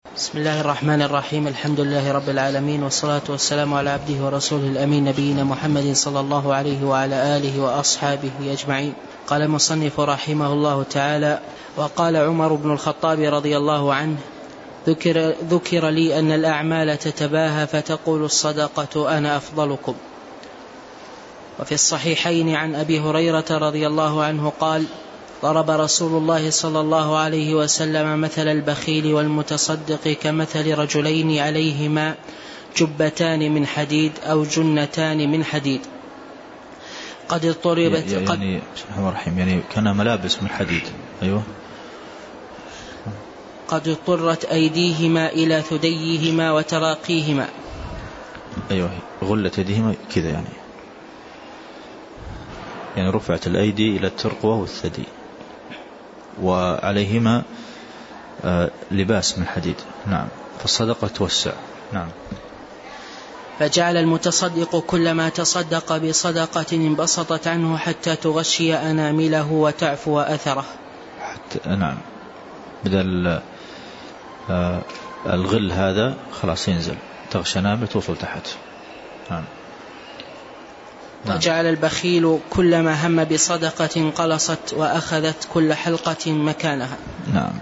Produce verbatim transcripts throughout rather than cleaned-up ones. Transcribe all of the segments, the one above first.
بسم الله الرحمن الرحيم. الحمد لله رب العالمين، والصلاة والسلام على عبده ورسوله الأمين نبينا محمد صلى الله عليه وعلى آله وأصحابه أجمعين. قال المصنف رحمه الله تعالى: وقال عمر بن الخطاب رضي الله عنه: ذكر, ذكر لي أن الأعمال تتباهى فتقول الصدقة أنا أفضلكم. وفي الصحيحين عن أبي هريرة رضي الله عنه قال: ضرب رسول الله صلى الله عليه وسلم مثل البخيل والمتصدق كمثل رجلين عليهما جبتان من حديد أو جنتان من حديد قد اضطربت يعني, قد يعني بسم الله الرحمن الرحيم يعني كان ملابس من حديد. أيوة. قد اضطرت أيديهما إلى ثديهما وتراقيهما. أيوة، غلت يديهما كذا، يعني يعني رفعت الأيدي إلى الترقوة والثدي، وعليهما لباس من حديد. نعم. فالصدقة توسع. نعم. فجعل المتصدق كلما تصدق بصدقة انبسطت عنه حتى تغشي أنامله وتعفو أثره. حتى نعم، بدل الغل هذا خلاص ينزل، تغشى أنامله توصل تحت. نعم. وجعل البخيل كلما هم بصدقة انقلصت وأخذت كل حلقة مكانها. نعم.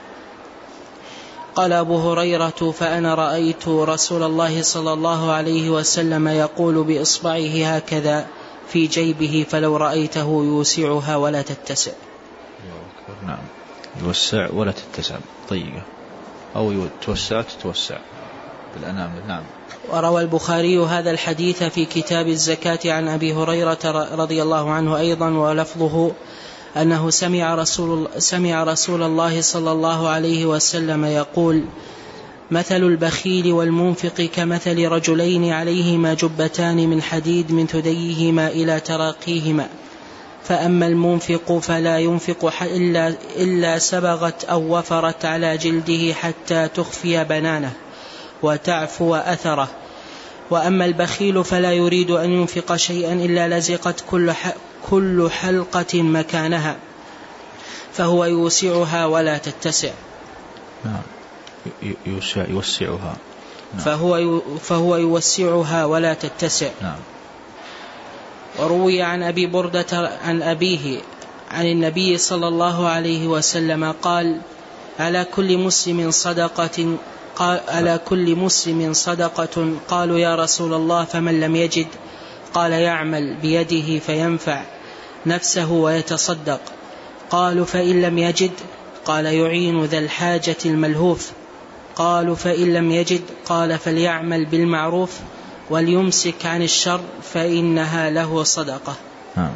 قال أبو هريرة: فأنا رأيت رسول الله صلى الله عليه وسلم يقول بإصبعه هكذا في جيبه فلو رأيته يوسعها ولا تتسع. نعم، يوسع ولا تتسع، طيقة، أو توسع تتوسع بالأنامل. نعم. وروى البخاري هذا الحديث في كتاب الزكاة عن أبي هريرة رضي الله عنه أيضا، ولفظه أنه سمع رسول, سمع رسول الله صلى الله عليه وسلم يقول: مثل البخيل والمنفق كمثل رجلين عليهما جبتان من حديد من ثديهما إلى تراقيهما، فأما المنفق فلا ينفق إلا, إلا سبغت أو وفرت على جلده حتى تخفي بنانه وتعفو أثره، وأما البخيل فلا يريد أن ينفق شيئا إلا لزقت كل, كل حلقة مكانها فهو يوسعها ولا تتسع. نعم. يوسع يوسعها. نعم. فهو, فهو يوسعها ولا تتسع. نعم. وروي عن أبي بردة عن أبيه عن النبي صلى الله عليه وسلم قال: على كل مسلم صدقة قال على كل مسلم صدقة. قالوا: يا رسول الله فمن لم يجد؟ قال: يعمل بيده فينفع نفسه ويتصدق. قالوا: فإن لم يجد؟ قال: يعين ذا الحاجة الملهوف. قالوا: فإن لم يجد؟ قال: فليعمل بالمعروف وليمسك عن الشر فإنها له صدقة. نعم.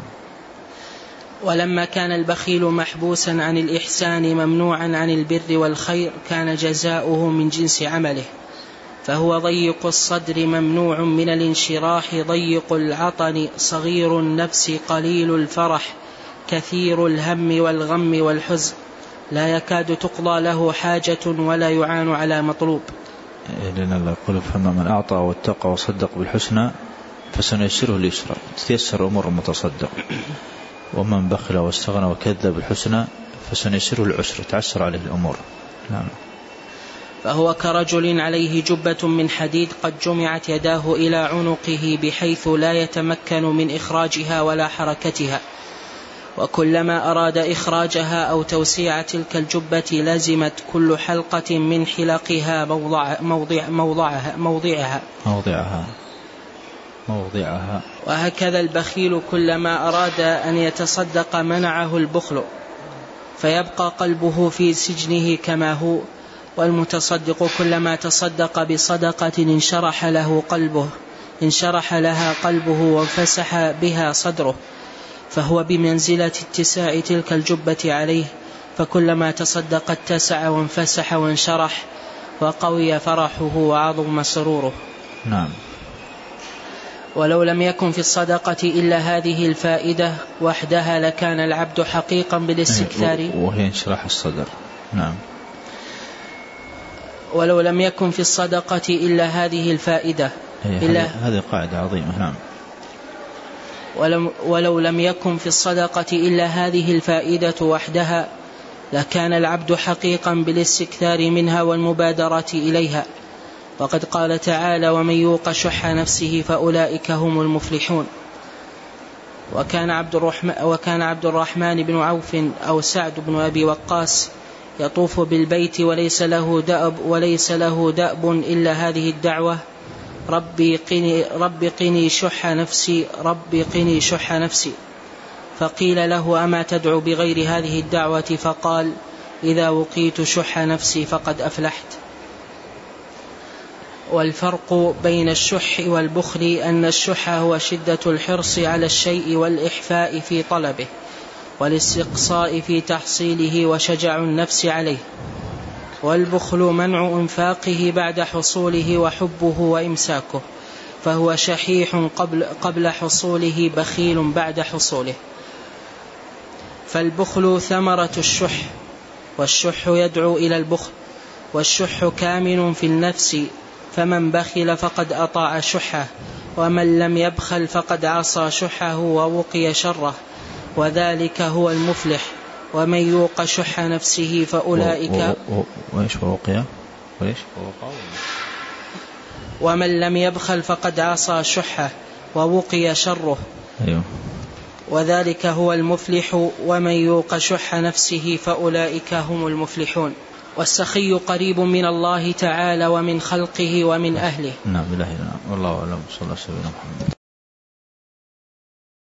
ولما كان البخيل محبوسا عن الإحسان ممنوعا عن البر والخير كان جزاؤه من جنس عمله، فهو ضيق الصدر ممنوع من الانشراح، ضيق العطن صغير النفس قليل الفرح، كثير الهم والغم والحزن، لا يكاد تقضى له حاجة ولا يعان على مطلوب. لأن الله يقول: فما من أعطى واتقى وصدق بالحسنى فسنيسره اليسرى، تيسر أمور المتصدق. ومن بخل واستغنى وكذب بالحسنى فسنيسره العسر، تعسر عليه الأمور. نعم. فهو كرجل عليه جبة من حديد قد جمعت يداه إلى عنقه بحيث لا يتمكن من إخراجها ولا حركتها، وكلما أراد إخراجها أو توسيع تلك الجبة لازمت كل حلقة من حلقها موضع موضع موضعها موضعها موضعها موضعها وهكذا البخيل كلما أراد أن يتصدق منعه البخل فيبقى قلبه في سجنه كما هو، والمتصدق كلما تصدق بصدقة انشرح له قلبه انشرح لها قلبه وانفسح بها صدره، فهو بمنزلة اتساع تلك الجبة عليه، فكلما تصدق اتسع وانفسح وانشرح وقوي فرحه وعظم سروره. نعم. ولو لم يكن في الصدقة إلا هذه الفائدة وحدها لكان العبد حقيقا بالاستكثار، وهي انشراح الصدر. نعم. ولو لم يكن في الصدقة إلا هذه الفائدة إلا هذه قاعدة عظيمة. نعم. ولو, ولو لم يكن في الصدقة إلا هذه الفائدة وحدها لكان العبد حقيقا بالاستكثار منها والمبادرة إليها. وقد قال تعالى: ومن يوق شح نفسه فأولئك هم المفلحون. وكان عبد الرحمن, وكان عبد الرحمن بن عوف أو سعد بن أبي وقاص يطوف بالبيت وليس له دأب, وليس له دأب إلا هذه الدعوة: ربي قني, ربي قني شح نفسي ربي قني شح نفسي. فقيل له: أما تدعو بغير هذه الدعوة؟ فقال: إذا وقيت شح نفسي فقد أفلحت. والفرق بين الشح والبخل أن الشح هو شدة الحرص على الشيء والإحفاء في طلبه والاستقصاء في تحصيله وشجع النفس عليه، والبخل منع إنفاقه بعد حصوله وحبه وإمساكه، فهو شحيح قبل, قبل حصوله، بخيل بعد حصوله. فالبخل ثمرة الشح، والشح يدعو إلى البخل، والشح كامن في النفس، فمن بخل فقد أطاع شحه، ومن لم يبخل فقد عصى شحه ووقي شره، وذلك هو المفلح. ومن يوق شح نفسه فأولئك وإيش ووقي وإيش ومن لم يبخل فقد عصى شحه ووقي شره. أيوه. وذلك هو المفلح. ومن يوق شح نفسه فأولئك هم المفلحون. والسخي قريب من الله تعالى ومن خلقه ومن أهله. نعم بالله. والله أعلم. صلى الله عليه وسلم.